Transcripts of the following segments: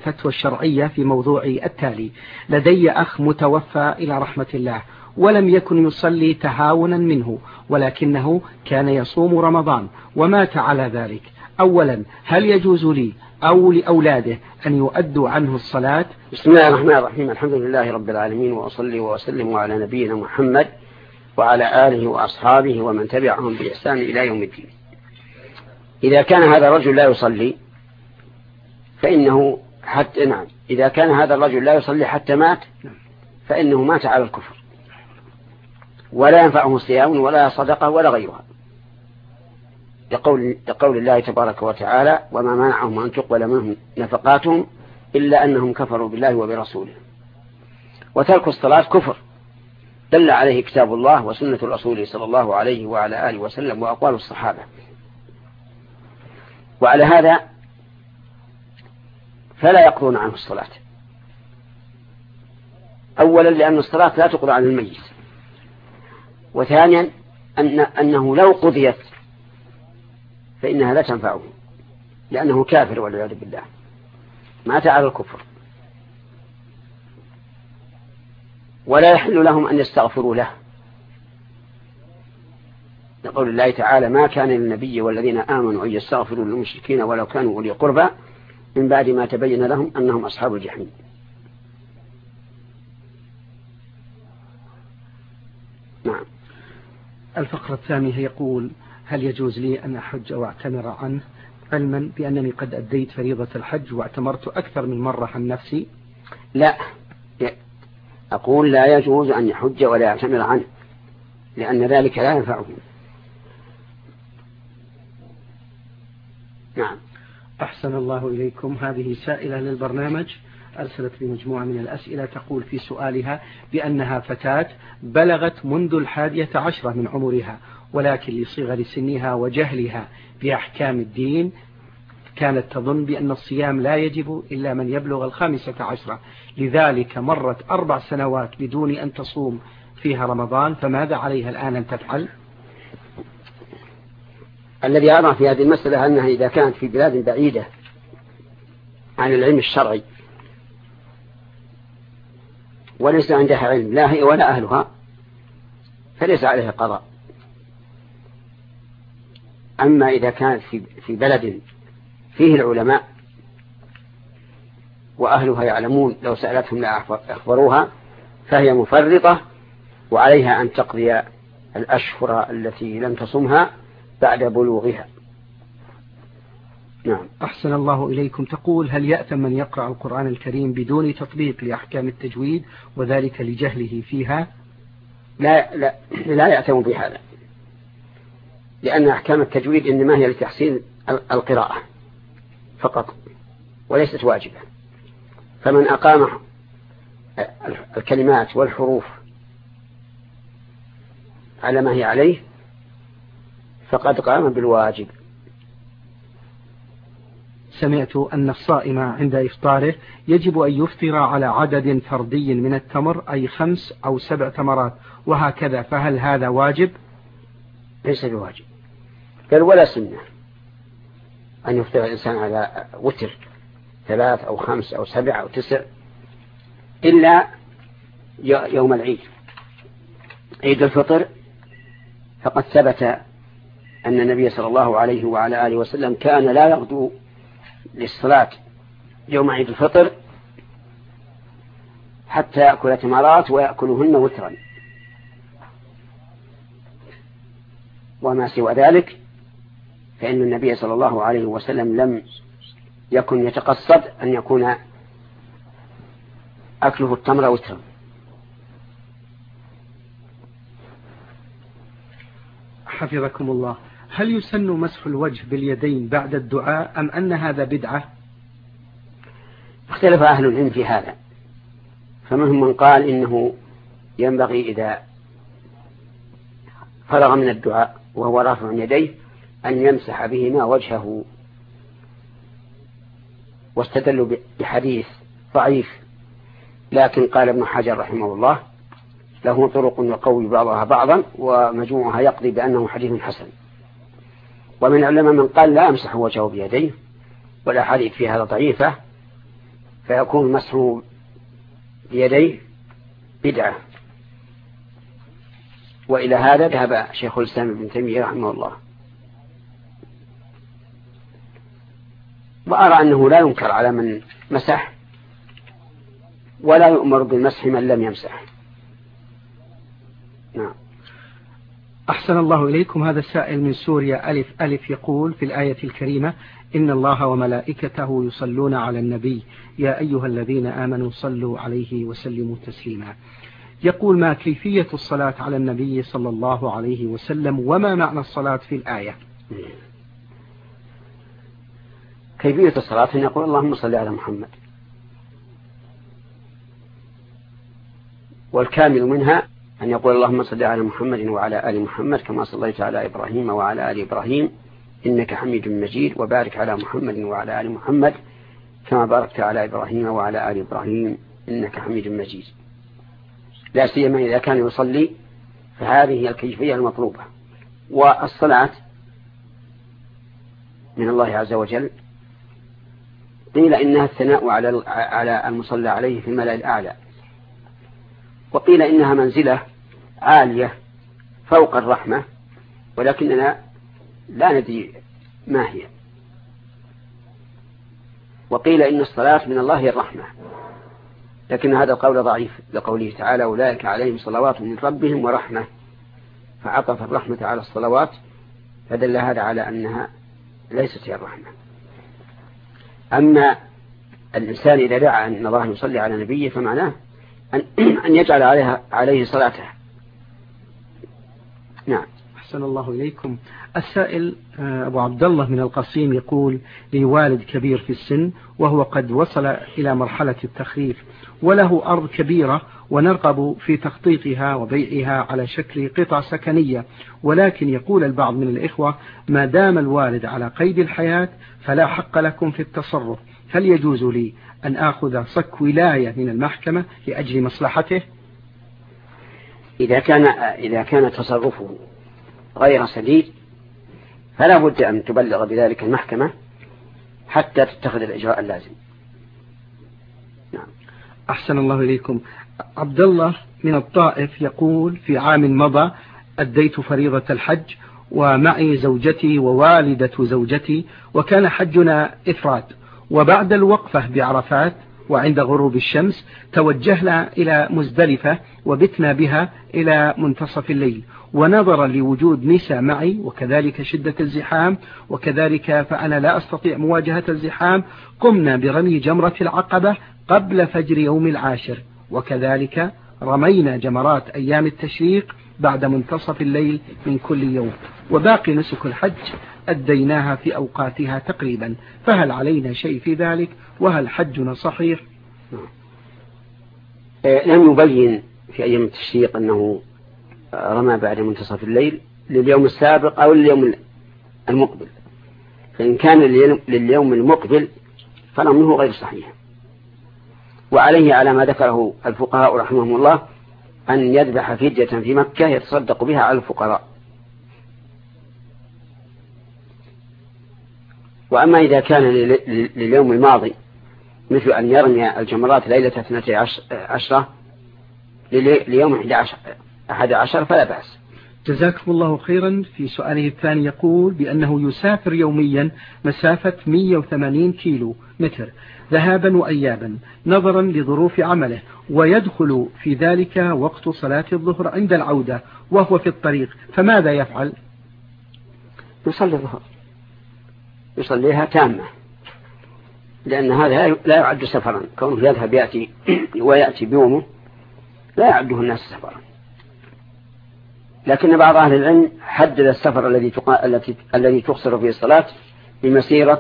الفتوى الشرعية في موضوع التالي. لدي أخ متوفى إلى رحمة الله، ولم يكن يصلي تهاونا منه، ولكنه كان يصوم رمضان ومات على ذلك. أولا، هل يجوز لي أو لأولاده أن يؤدوا عنه الصلاة؟ بسم الله الرحمن الرحيم. الحمد لله رب العالمين، وأصلي وأسلم على نبينا محمد وعلى آله وأصحابه ومن تبعهم بإحسان إلى يوم الدين. إذا كان هذا الرجل لا يصلي فإنه إذا كان هذا الرجل لا يصلي حتى مات فإنه مات على الكفر، ولا ينفعه صيام ولا صدقة ولا غيرها، لقول الله تبارك وتعالى: وما منعهم أن تقبل منهم نفقاتهم إلا أنهم كفروا بالله وبرسوله. وترك الصلاة كفر دل عليه كتاب الله وسنة الرسول صلى الله عليه وعلى آله وسلم وأقوال الصحابة. وعلى هذا فلا يقضون عنه الصلاة، أولا لأن الصلاة لا تقضى عن الميت، وثانيا أنه لو قضيت فإنها لا تنفعه، لأنه كافر والعياذ بالله، مات على الكفر. ولا يحل لهم أن يستغفروا له، لقول الله تعالى: ما كان للنبي والذين آمنوا أن يستغفروا للمشركين ولو كانوا أولي قربى من بعد ما تبين لهم أنهم أصحاب الجحيم. نعم. الفقرة الثانية يقول: هل يجوز لي أن أحج أو أعتمر عنه، علما بأنني قد أديت فريضة الحج واعتمرت أكثر من مرة عن نفسي؟ لا، أقول لا يجوز أن يحج ولا يعتمر عنه، لأن ذلك لا ينفعه. نعم. أحسن الله إليكم. هذه سائلة للبرنامج أرسلت بمجموعة من الأسئلة، تقول في سؤالها بأنها فتاة بلغت منذ 11 من عمرها، ولكن لصغر سنها وجهلها بأحكام الدين كانت تظن بأن الصيام لا يجب إلا من يبلغ 15، لذلك مرت 4 سنوات بدون أن تصوم فيها رمضان، فماذا عليها الآن أن تفعل؟ الذي أرى في هذه المسألة أنها إذا كانت في بلاد بعيدة عن العلم الشرعي وليس عندها علم لا هي ولا أهلها فليس عليها قضاء. أما إذا كانت في بلد فيه العلماء وأهلها يعلمون لو سألتهم لا أخبروها فهي مفرطة، وعليها أن تقضي الأشهر التي لم تصمها بعد بلوغها. نعم. أحسن الله إليكم. تقول: هل يأثم من يقرأ القرآن الكريم بدون تطبيق لأحكام التجويد وذلك لجهله فيها؟ لا يأثم بهذا، لأن أحكام التجويد إنما هي لتحسين القراءة فقط وليست واجبة. فمن أقام الكلمات والحروف على ما هي عليه فقد قام بالواجب. سمعت أن الصائم عند إفطاره يجب أن يفطر على عدد فردي من التمر، أي 5 أو 7 تمرات وهكذا، فهل هذا واجب؟ ليس بواجب، بل ولا سنة أن يفطر الإنسان على وتر 3 أو 5 أو 7 أو 9 إلا يوم العيد، عيد الفطر. فقد ثبت أن النبي صلى الله عليه وعلى آله وسلم كان لا يغدو للصلاة يوم عيد الفطر حتى يأكل تمرات ويأكلهن وترا، وما سوى ذلك فإن النبي صلى الله عليه وسلم لم يكن يتقصد أن يكون أكله التمر وترا. حفظكم الله. هل يسن مسح الوجه باليدين بعد الدعاء أم أن هذا بدعة؟ اختلف أهل العلم في هذا، فمنهم من قال إنه ينبغي إذا فرغ من الدعاء وهو رافع يديه أن يمسح بهما وجهه، واستدلوا بحديث ضعيف، لكن قال ابن حجر رحمه الله له طرق يقوي بعضها بعضا ومجموعها يقضي بأنه حديث حسن. ومن العلماء من قال لا يمسح وجهه بيديه، والأحاديث في هذا ضعيفة، فيكون مسح بيديه بدعة. وإلى هذا ذهب شيخ الإسلام ابن تيمية رحمه الله. وأرى أنه لا ينكر على من مسح ولا يؤمر بالمسح من لم يمسح. نعم. أحسن الله إليكم. هذا السائل من سوريا ألف يقول في الآية الكريمة: إن الله وملائكته يصلون على النبي يا أيها الذين آمنوا صلوا عليه وسلموا تسليما. يقول: ما كيفية الصلاة على النبي صلى الله عليه وسلم وما معنى الصلاة في الآية؟ كيفية الصلاة أن يقول اللهم صل على محمد، والكامل منها أن يقول اللهم صل على محمد وعلى آل محمد كما صليت على إبراهيم وعلى آل إبراهيم إنك حميد مجيد، وبارك على محمد وعلى آل محمد كما باركت على إبراهيم وعلى آل إبراهيم إنك حميد مجيد. لا سيما إذا كان يصلي فهذه هي الكيفية المطلوبة. والصلاة من الله عز وجل قيل إنها الثناء على المصلى عليه في الملأ الأعلى، وقيل إنها منزلة عالية فوق الرحمة ولكننا لا ندري ما هي. وقيل إن الصلاة من الله هي الرحمة، لكن هذا القول ضعيف لقوله تعالى أولئك عليهم صلوات من ربهم ورحمة، فعطف الرحمة على الصلوات فدل هذا على أنها ليست هي الرحمة. أما الإنسان إذا دعا أن الله يصلي على نبيه فمعناه أن يجعل عليه صلاته. نعم. أحسن الله إليكم. السائل أبو عبد الله من القصيم يقول: لي والد كبير في السن وهو قد وصل إلى مرحلة التخريف وله أرض كبيرة ونرغب في تخطيطها وبيعها على شكل قطع سكنية، ولكن يقول البعض من الإخوة ما دام الوالد على قيد الحياة فلا حق لكم في التصرف، هل يجوز لي أن آخذ صك ولاية من المحكمة لأجل مصلحته؟ إذا كان تصرفه غير سديد فلا بد أن تبلغ بذلك المحكمة حتى تتخذ الإجراء اللازم. نعم. أحسن الله إليكم. عبد الله من الطائف يقول: في عام مضى أديت فريضة الحج ومعي زوجتي ووالدة زوجتي، وكان حجنا إفراد، وبعد الوقفة بعرفات وعند غروب الشمس توجهنا إلى مزدلفة وبتنا بها إلى منتصف الليل، ونظرا لوجود نساء معي وكذلك شدة الزحام وكذلك فأنا لا أستطيع مواجهة الزحام قمنا برمي جمرة العقبة قبل فجر يوم العاشر، وكذلك رمينا جمرات أيام التشريق بعد منتصف الليل من كل يوم، وباقي نسك الحج أديناها في أوقاتها تقريبا، فهل علينا شيء في ذلك وهل حجنا صحيح؟ لم يبين في أيام التشريق أنه رمى بعد منتصف الليل لليوم السابق أو لليوم المقبل، فإن كان لليوم المقبل فرميه غير صحيح. وعليه على ما ذكره الفقهاء رحمهم الله أن يذبح فدية في مكة يتصدق بها على الفقراء. وأما إذا كان لليوم الماضي مثل أن يرمي الجمرات ليلة 12 ليوم 11 فلا بأس. جزاكم الله خيرا. في سؤاله الثاني يقول بأنه يسافر يوميا مسافة 180 كيلو متر ذهابا وأيابا نظرا لظروف عمله، ويدخل في ذلك وقت صلاة الظهر عند العودة وهو في الطريق، فماذا يفعل؟ يصلي الظهر، يصليها تامة، لأن هذا لا يعد سفرا، كونه يذهب يأتي ويأتي بيومه لا يعده الناس سفرا. لكن بعض أهل العلم حدد السفر الذي تقصر فيه الصلاة بمسيرة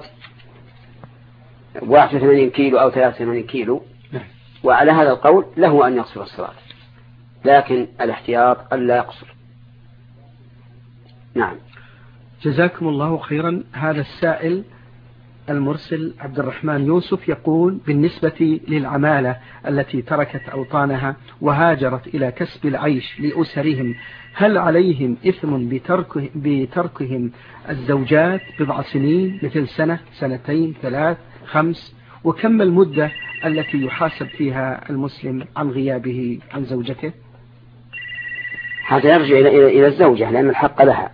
81 كيلو أو 83 كيلو، وعلى هذا القول له أن يقصر الصلاة، لكن الاحتياط ألا يقصر. نعم. جزاكم الله خيرا. هذا السائل المرسل عبد الرحمن يوسف يقول بالنسبة للعمالة التي تركت أوطانها وهاجرت إلى كسب العيش لأسرهم، هل عليهم إثم بتركهم الزوجات بضع سنين مثل سنة 2 3 5 وكم المدة التي يحاسب فيها المسلم عن غيابه عن زوجته؟ هذا يرجع إلى الزوجة لأن الحق لها،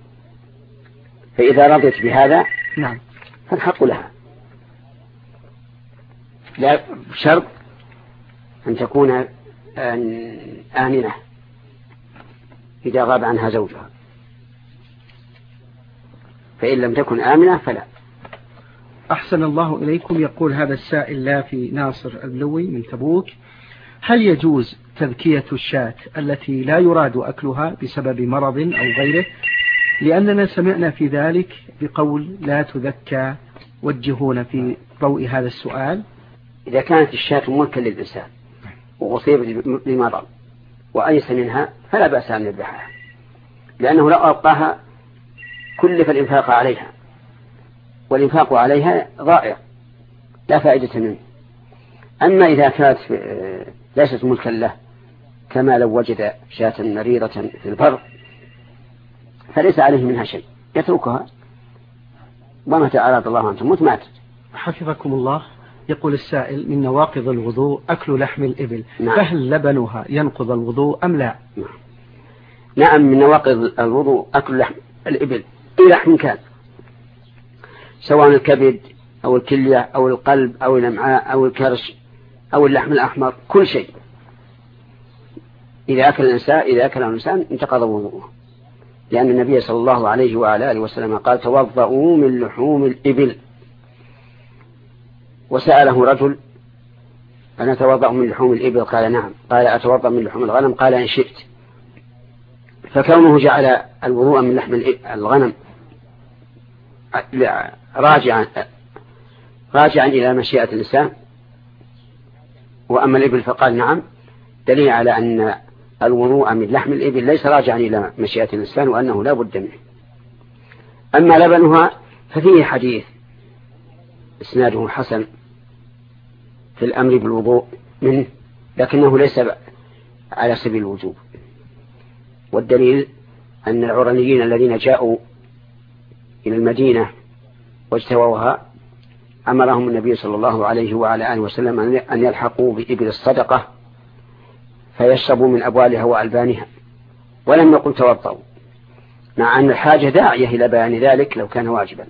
فإذا رضيت بهذا نعم فالحق لها، لا شرط أن تكون آمنة إذا غاب عنها زوجها، فإن لم تكن آمنة فلا. أحسن الله إليكم. يقول هذا السائل لا في ناصر البلوي من تبوك: هل يجوز تذكية الشاة التي لا يراد أكلها بسبب مرض أو غيره؟ لأننا سمعنا في ذلك بقول لا تذكى. وجهونا في ضوء هذا السؤال. إذا كانت الشاة ملكا للإنسان وأصيبت بمرض وأيس منها فلا بأس أن يذبحها، لأنه لو أبقاها كلف الإنفاق عليها، والإنفاق عليها ضائع لا فائدة منه. أما إذا كانت ليست ملكا له كما لو وجد شاة مريضة في البر فليس عليه منها شيء، يتركها ومتى أراد الله أن تموت ماتت. حفظكم الله. يقول السائل: من نواقض الوضوء أكل لحم الإبل، نعم. فهل لبنها ينقض الوضوء أم لا؟ نعم، من نواقض الوضوء أكل لحم الإبل، أي لحم كان، سواء الكبد أو الكلية أو القلب أو الأمعاء أو الكرش أو اللحم الأحمر، كل شيء إذا أكل الإنسان انتقض وضوءه، لأن النبي صلى الله عليه وعلى آله وسلم قال: توضؤوا من لحوم الإبل. وسأله رجل: أنا أتوضأ من لحوم الإبل؟ قال: نعم. قال: أتوضأ من لحوم الغنم؟ قال: إن شئت. فكونه جعل الوضوء من لحم الغنم راجعا إلى مشيئة الإنسان، وأما الإبل فقال نعم، دليل على أن الوضوء من لحم الإبل ليس راجعا إلى مشيئة الإنسان وأنه لا بد منه. أما لبنها ففيه حديث إسناده حسن في الأمر بالوضوء منه، لكنه ليس على سبيل الوجوب، والدليل أن العرنيين الذين جاءوا إلى المدينة واجتووها أمرهم النبي صلى الله عليه وعلى آله وسلم أن يلحقوا بإبل الصدقة فيشربوا من أبوالها وألبانها، ولم يقل توضؤوا، مع أن الحاجة داعية إلى بيان ذلك لو كان واجبا.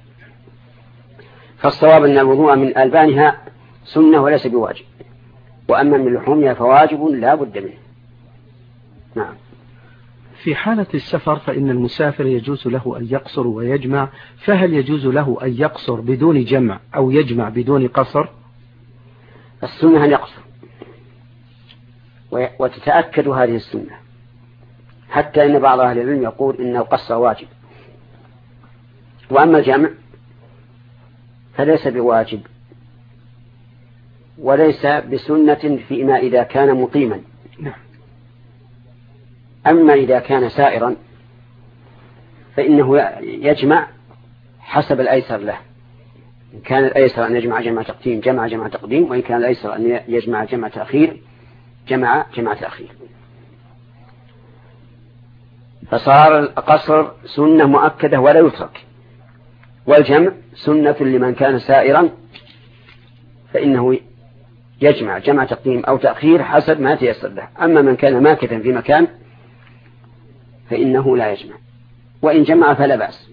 فالصواب أن الوضوء من ألبانها سنة وليس بواجب، وأما من لحومها فواجب لا بد منه. نعم. في حالة السفر فإن المسافر يجوز له أن يقصر ويجمع، فهل يجوز له أن يقصر بدون جمع أو يجمع بدون قصر؟ السنة أن يقصر، وتتأكد هذه السنة، حتى إن بعض أهل العلم يقول إن القصر واجب. وأما الجمع فليس بواجب وليس بسنة فيما إذا كان مقيما. أما إذا كان سائرا فإنه يجمع حسب الأيسر له، إن كان الأيسر أن يجمع جمع تقديم جمع جمع تقديم، وإن كان الأيسر أن يجمع جمع تأخير جمع جمع تأخير. فصار القصر سنة مؤكدة ولا يترك، والجمع سنة لمن كان سائرا فإنه يجمع جمع تقديم أو تأخير حسب ما تيسر له. أما من كان ماكثا في مكان فإنه لا يجمع، وإن جمع فلا بأس.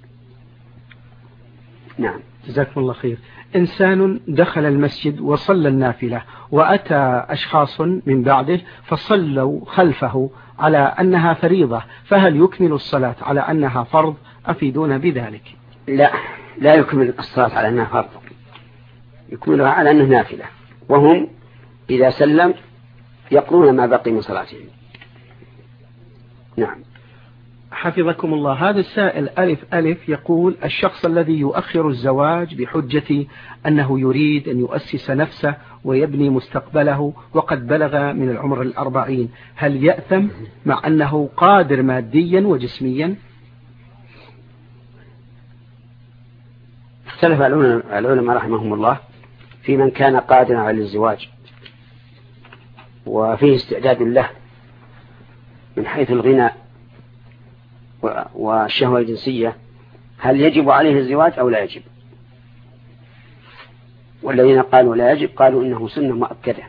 نعم. جزاكم الله خير. إنسان دخل المسجد وصلى النافلة وأتى أشخاص من بعده فصلوا خلفه على أنها فريضة، فهل يكمل الصلاة على أنها فرض؟ أفيدونا بذلك. لا يكمل الصلاة على أنها فرض، يكملها على أنها نافلة، وهم إذا سلم يقرون ما بقي من صلاتهم. نعم. حفظكم الله. هذا السائل ألف يقول: الشخص الذي يؤخر الزواج بحجة أنه يريد أن يؤسس نفسه ويبني مستقبله وقد بلغ من العمر 40، هل يأثم مع أنه قادر ماديا وجسميا؟ اختلف العلماء رحمهم الله في من كان قادرا على الزواج وفيه استعداد له من حيث الغنى والشهوة الجنسية، هل يجب عليه الزواج أو لا يجب؟ والذين قالوا لا يجب قالوا إنه سنة مؤكدة،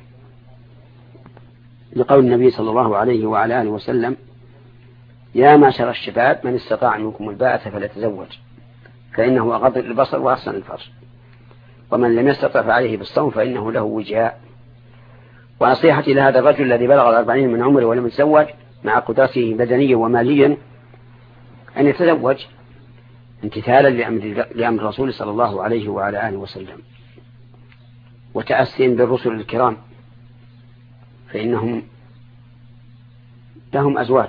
لقول النبي صلى الله عليه وعلى آله وسلم: يا معشر الشباب من استطاع منكم الباءة فليتزوج فإنه أغض للبصر وأحسن الفرج، ومن لم يستطع فعليه بالصوم فإنه له وجاء. ونصيحتي لهذا الرجل الذي بلغ 40 من عمره ولم يتزوج مع قدرته بدنيا وماليا أن يتزوج امتثالا لأمر الرسول صلى الله عليه وعلى آله وسلم، وتأسيا بالرسل الكرام، فإنهم لهم أزواج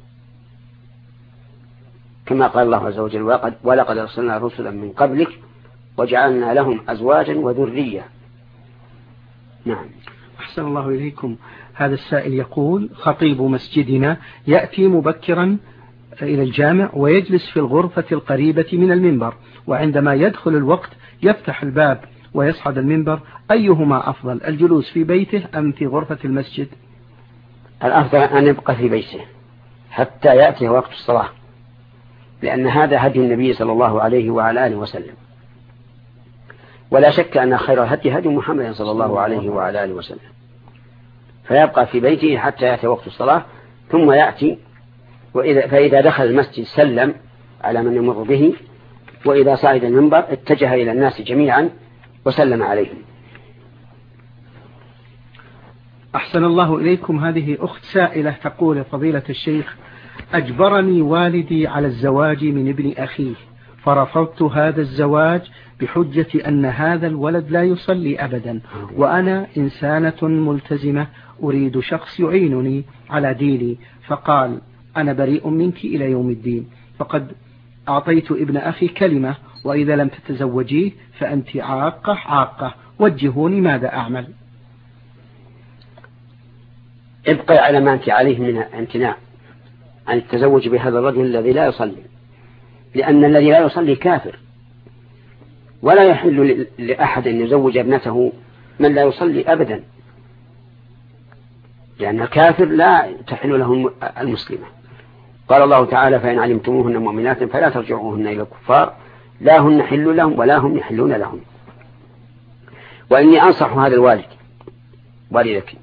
كما قال الله عز وجل: ولقد أرسلنا رسلا من قبلك وجعلنا لهم أزواجا وذرية. نعم. أحسن الله إليكم. هذا السائل يقول: خطيب مسجدنا يأتي مبكرا إلى الجامع ويجلس في الغرفة القريبة من المنبر، وعندما يدخل الوقت يفتح الباب ويصعد المنبر، أيهما أفضل، الجلوس في بيته أم في غرفة المسجد؟ الأفضل أن يبقى في بيته حتى يأتي وقت الصلاة، لأن هذا هدي النبي صلى الله عليه وعلى آله وسلم، ولا شك أن خير الهدي هدي محمد صلى الله عليه وعلى آله وسلم، فيبقى في بيته حتى يأتي وقت الصلاة ثم يأتي، فإذا دخل المسجد سلم على من يمر به، وإذا صعد المنبر اتجه إلى الناس جميعا وسلم عليهم. أحسن الله إليكم. هذه أخت سائلة تقول: فضيلة الشيخ، أجبرني والدي على الزواج من ابن أخيه، فرفضت هذا الزواج بحجة أن هذا الولد لا يصلي أبدا، وأنا إنسانة ملتزمة أريد شخص يعينني على ديني، فقال: أنا بريء منك إلى يوم الدين، فقد أعطيت ابن أخي كلمة: وإذا لم تتزوجيه فأنت عاقة، وجهوني ماذا أعمل؟ ابقي على ما أنت عليه من امتناع عن التزوج بهذا الرجل الذي لا يصلي، لأن الذي لا يصلي كافر، ولا يحل لأحد أن يزوج ابنته من لا يصلي أبدا، لأن الكافر لا تحل له المسلمة. قال الله تعالى: فإن علمتموهن مؤمنات فلا ترجعوهن إلى الكفار لا هن حل لهم ولا هم يحلون لهم. وإني أنصح هذا الوالد والدك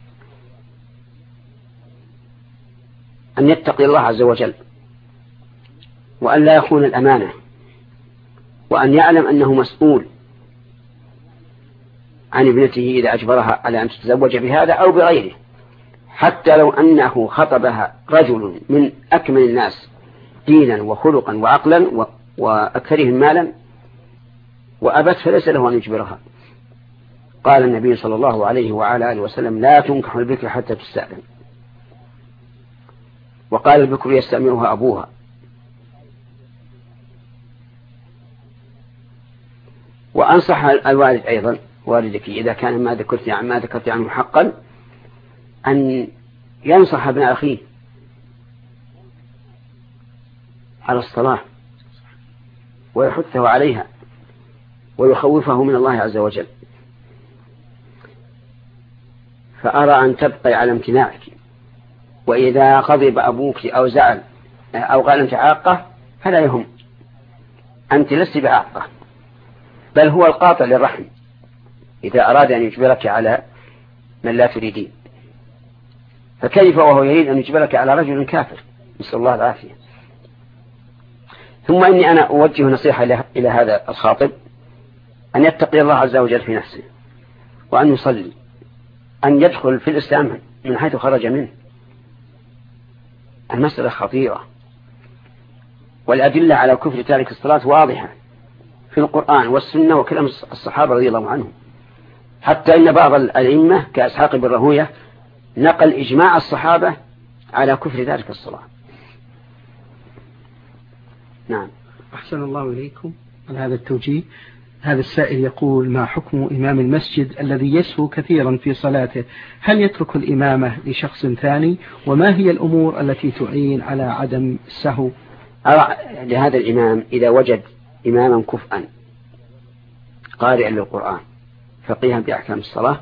أن يتقي الله عز وجل، وأن لا يخون الأمانة، وأن يعلم أنه مسؤول عن ابنته إذا أجبرها على أن تتزوج بهذا أو بغيره، حتى لو أنه خطبها رجل من أكمل الناس دينا وخلقا وعقلا وأكثرهم مالا وأبت فليس له أن يجبرها. قال النبي صلى الله عليه وعلى آله وسلم: لا تنكح البكر حتى تستأذن. وقال: البكر يستأمرها أبوها. وأنصح الوالد أيضا، والدك إذا كان ما ذكرت عنه حقا، أن ينصح ابن أخيه على الصلاة ويحثه عليها ويخوفه من الله عز وجل. فأرى أن تبقي على امتناعك، وإذا غضب أبوك أو زعل أو قال أنت عاقة فلا يهم، أنت لست بعاقة، بل هو القاطع للرحم إذا أراد أن يجبرك على من لا تريدين، فكيف وهو يريد أن يجبرك على رجل كافر، نسأل الله العافية. ثم إني أنا أوجه نصيحة إلى هذا الخاطب أن يتقي الله عز وجل في نفسه، وأن يصلي، أن يدخل في الإسلام من حيث خرج منه. المسألة خطيرة، والأدلة على كفر تارك الصلاة واضحة في القرآن والسنة وكلام الصحابة رضي الله عنهم، حتى إن بعض الأئمة كإسحاق بن راهويه نقل إجماع الصحابة على كفر تارك الصلاة. نعم. أحسن الله إليكم على هذا التوجيه. هذا السائل يقول: ما حكم إمام المسجد الذي يسهو كثيرا في صلاته؟ هل يترك الإمامة لشخص ثاني؟ وما هي الأمور التي تعين على عدم السهو؟ لهذا الإمام إذا وجد إماما كفءا قارئا للقرآن فقيها بأحكام الصلاة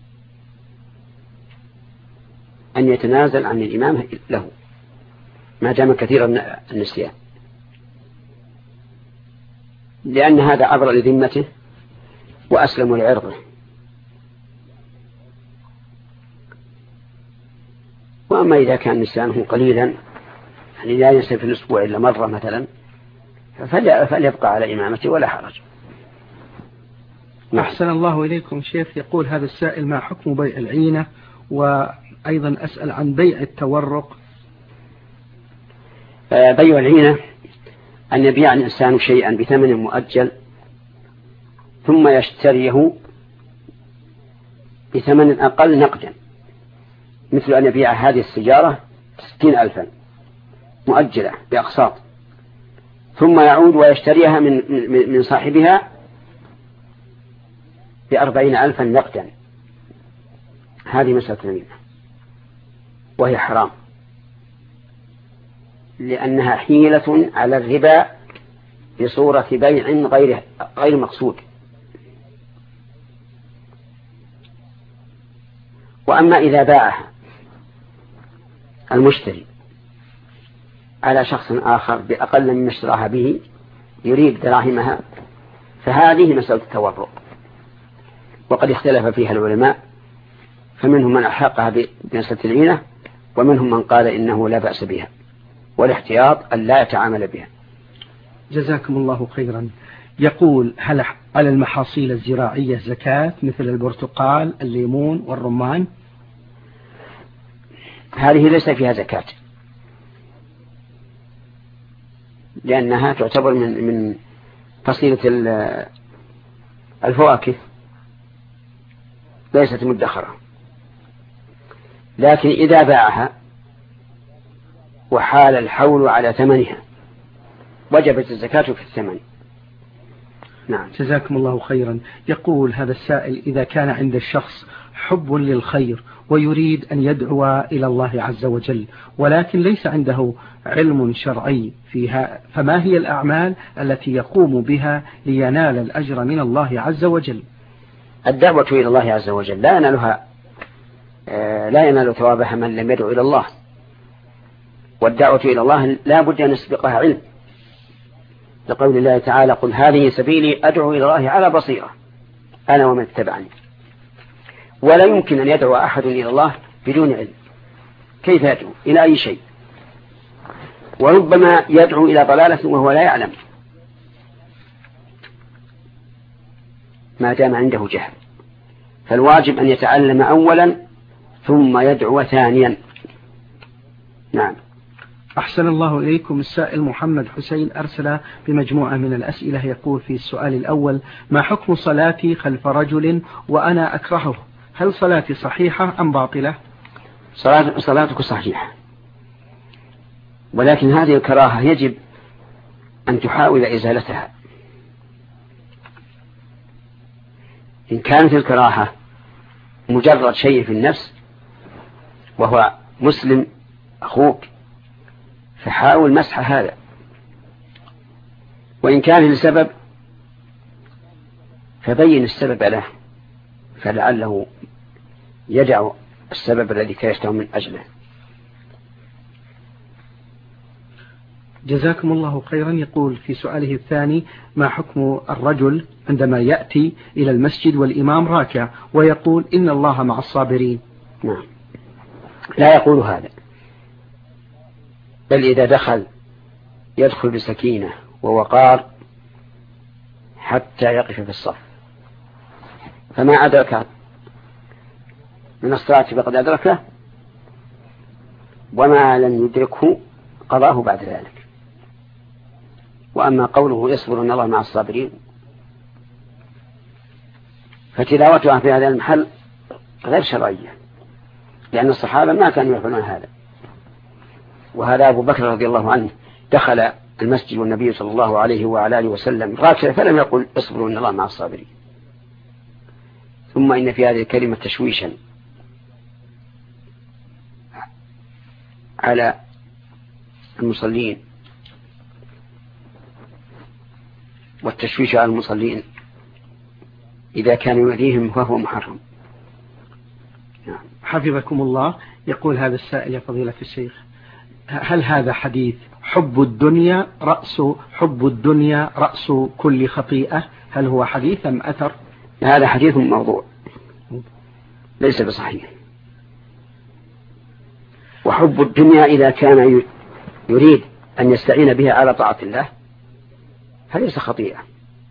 أن يتنازل عن الإمامة له ما دام كثيرا من النسيان، لأن هذا أبرأ لذمته وأسلم لعرضه. وأما إذا كان نسيانه قليلا يعني لا ينسى في الأسبوع إلا مرة مثلا فليبقى على إمامته ولا حرج. أحسن الله إليكم شيخ. يقول هذا السائل: ما حكم بيع العينة؟ وأيضا أسأل عن بيع التورق. بيع العينة أن يبيع الإنسان شيئا بثمن مؤجل ثم يشتريه بثمن أقل نقدا، مثل أن يبيع هذه السيارة 60,000 مؤجلة بأقساط، ثم يعود ويشتريها من صاحبها ب40,000 نقدا. هذه مسألة العينة وهي حرام، لأنها حيلة على الربا بصورة بيع غير مقصود. وأما إذا باعها المشتري على شخص آخر بأقل مما اشتراها به يريد دراهمها، فهذه مسألة التورق، وقد اختلف فيها العلماء، فمنهم من ألحقها بمسألة العينة، ومنهم من قال إنه لا بأس بها، والاحتياط أن لا يتعامل بها. جزاكم الله خيرا. يقول: هل على المحاصيل الزراعية زكاة مثل البرتقال، الليمون والرمان؟ هذه ليس فيها زكاة، لأنها تعتبر من فصيلة الفواكه، ليست مدخرة. لكن إذا باعها وحال الحول على ثمنها وجبت الزكاة في الثمن. نعم. جزاكم الله خيرا. يقول هذا السائل: إذا كان عند الشخص حب للخير ويريد أن يدعو إلى الله عز وجل، ولكن ليس عنده علم شرعي فيها، فما هي الأعمال التي يقوم بها لينال الأجر من الله عز وجل؟ الدعوة إلى الله عز وجل لا ينال ثوابها من لم يدعو إلى الله، والدعوة إلى الله لا بد أن يسبقها علم، لقول الله تعالى: قل هذه سبيلي أدعو إلى الله على بصيرة أنا ومن اتبعني. ولا يمكن أن يدعو أحد إلى الله بدون علم. كيف يدعو إلى أي شيء؟ وربما يدعو إلى ضلالة وهو لا يعلم ما دام عنده جهل. فالواجب أن يتعلم أولا ثم يدعو ثانيا. نعم. أحسن الله إليكم. السائل محمد حسين أرسل بمجموعة من الأسئلة. يقول في السؤال الأول: ما حكم صلاتي خلف رجل وأنا أكرهه؟ هل صلاتي صحيحة أم باطلة؟ صلاتك صحيحة، ولكن هذه الكراهة يجب أن تحاول إزالتها. إن كانت الكراهة مجرد شيء في النفس وهو مسلم أخوك فحاول مسح هذا، وإن كان لسبب فبين السبب له، فلعله يدع السبب الذي كرهته من أجله. جزاكم الله خيرا. يقول في سؤاله الثاني: ما حكم الرجل عندما يأتي إلى المسجد والإمام راكع ويقول إن الله مع الصابرين؟ نعم، لا يقول هذا، بل إذا دخل يدخل بسكينة ووقار حتى يقف في الصف، فما أدرك من الصلاة فقد أدركه، وما لم يدركه قضاه بعد ذلك. وأما قوله يصبر أن الله مع الصابرين فتلاوتها في هذا المحل غير شرعية، لأن الصحابة ما كانوا يفعلون هذا. وهذا أبو بكر رضي الله عنه دخل المسجد والنبي صلى الله عليه وعلى آله وسلم راكع فلم يقل اصبروا أن الله مع الصابرين. ثم إن في هذه الكلمة تشويشا على المصلين، والتشويش على المصلين إذا كان يؤذيهم فهو محرم. حفظكم الله. يقول هذا السائل: يا فضيلة الشيخ، هل هذا حديث حب الدنيا رأس كل خطيئة، هل هو حديث أم أثر؟ هذا حديث موضوع ليس بصحيح. وحب الدنيا إذا كان يريد أن يستعين بها على طاعة الله فليس خطيئة،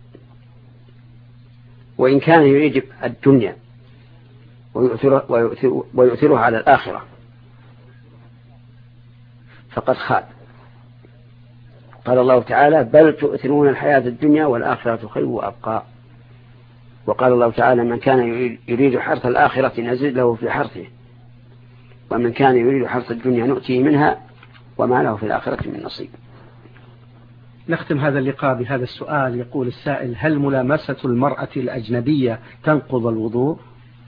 وإن كان يريد الدنيا ويؤثرها على الآخرة فقد خاب. قال الله تعالى: بل تؤثرون الحياة الدنيا والآخرة خير وأبقى. وقال الله تعالى: من كان يريد حرث الآخرة نزد له في حرثه، ومن كان يريد حرث الدنيا نؤتيه منها وما له في الآخرة من نصيب. نختم هذا اللقاء بهذا السؤال. يقول السائل: هل ملامسة المرأة الأجنبية تنقض الوضوء؟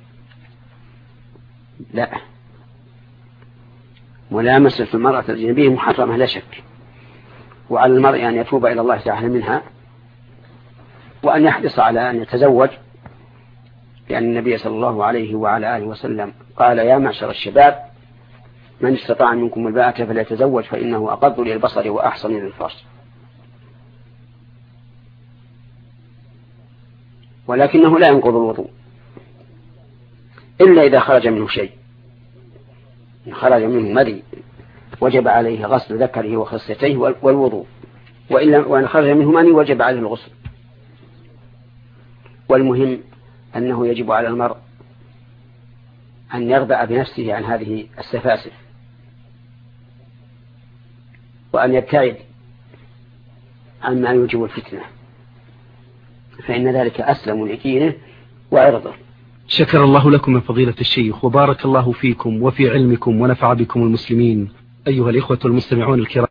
لا، ملامسة المرأة الأجنبية محرمة لا شك، وعلى المرء أن يتوب إلى الله تعالى منها وأن يحرص على أن يتزوج، لأن النبي صلى الله عليه وعلى آله وسلم قال: يا معشر الشباب من استطاع منكم الباءة فليتزوج فإنه أغض للبصر وأحصن للفرج. ولكنه لا ينقض الوضوء إلا إذا خرج منه شيء، خرج منه مذي وجب عليه غسل ذكره وخصيتيه والوضوء، وإن خرج منه مني وجب عليه الغسل. والمهم أنه يجب على المرء أن يربع بنفسه عن هذه السفاسف، وأن يبتعد عن ما يوجب الفتنة، فإن ذلك أسلم لدينه وعرضه. شكر الله لكم من فضيلة الشيخ، وبارك الله فيكم وفي علمكم ونفع بكم المسلمين. أيها الإخوة المستمعون الكرام.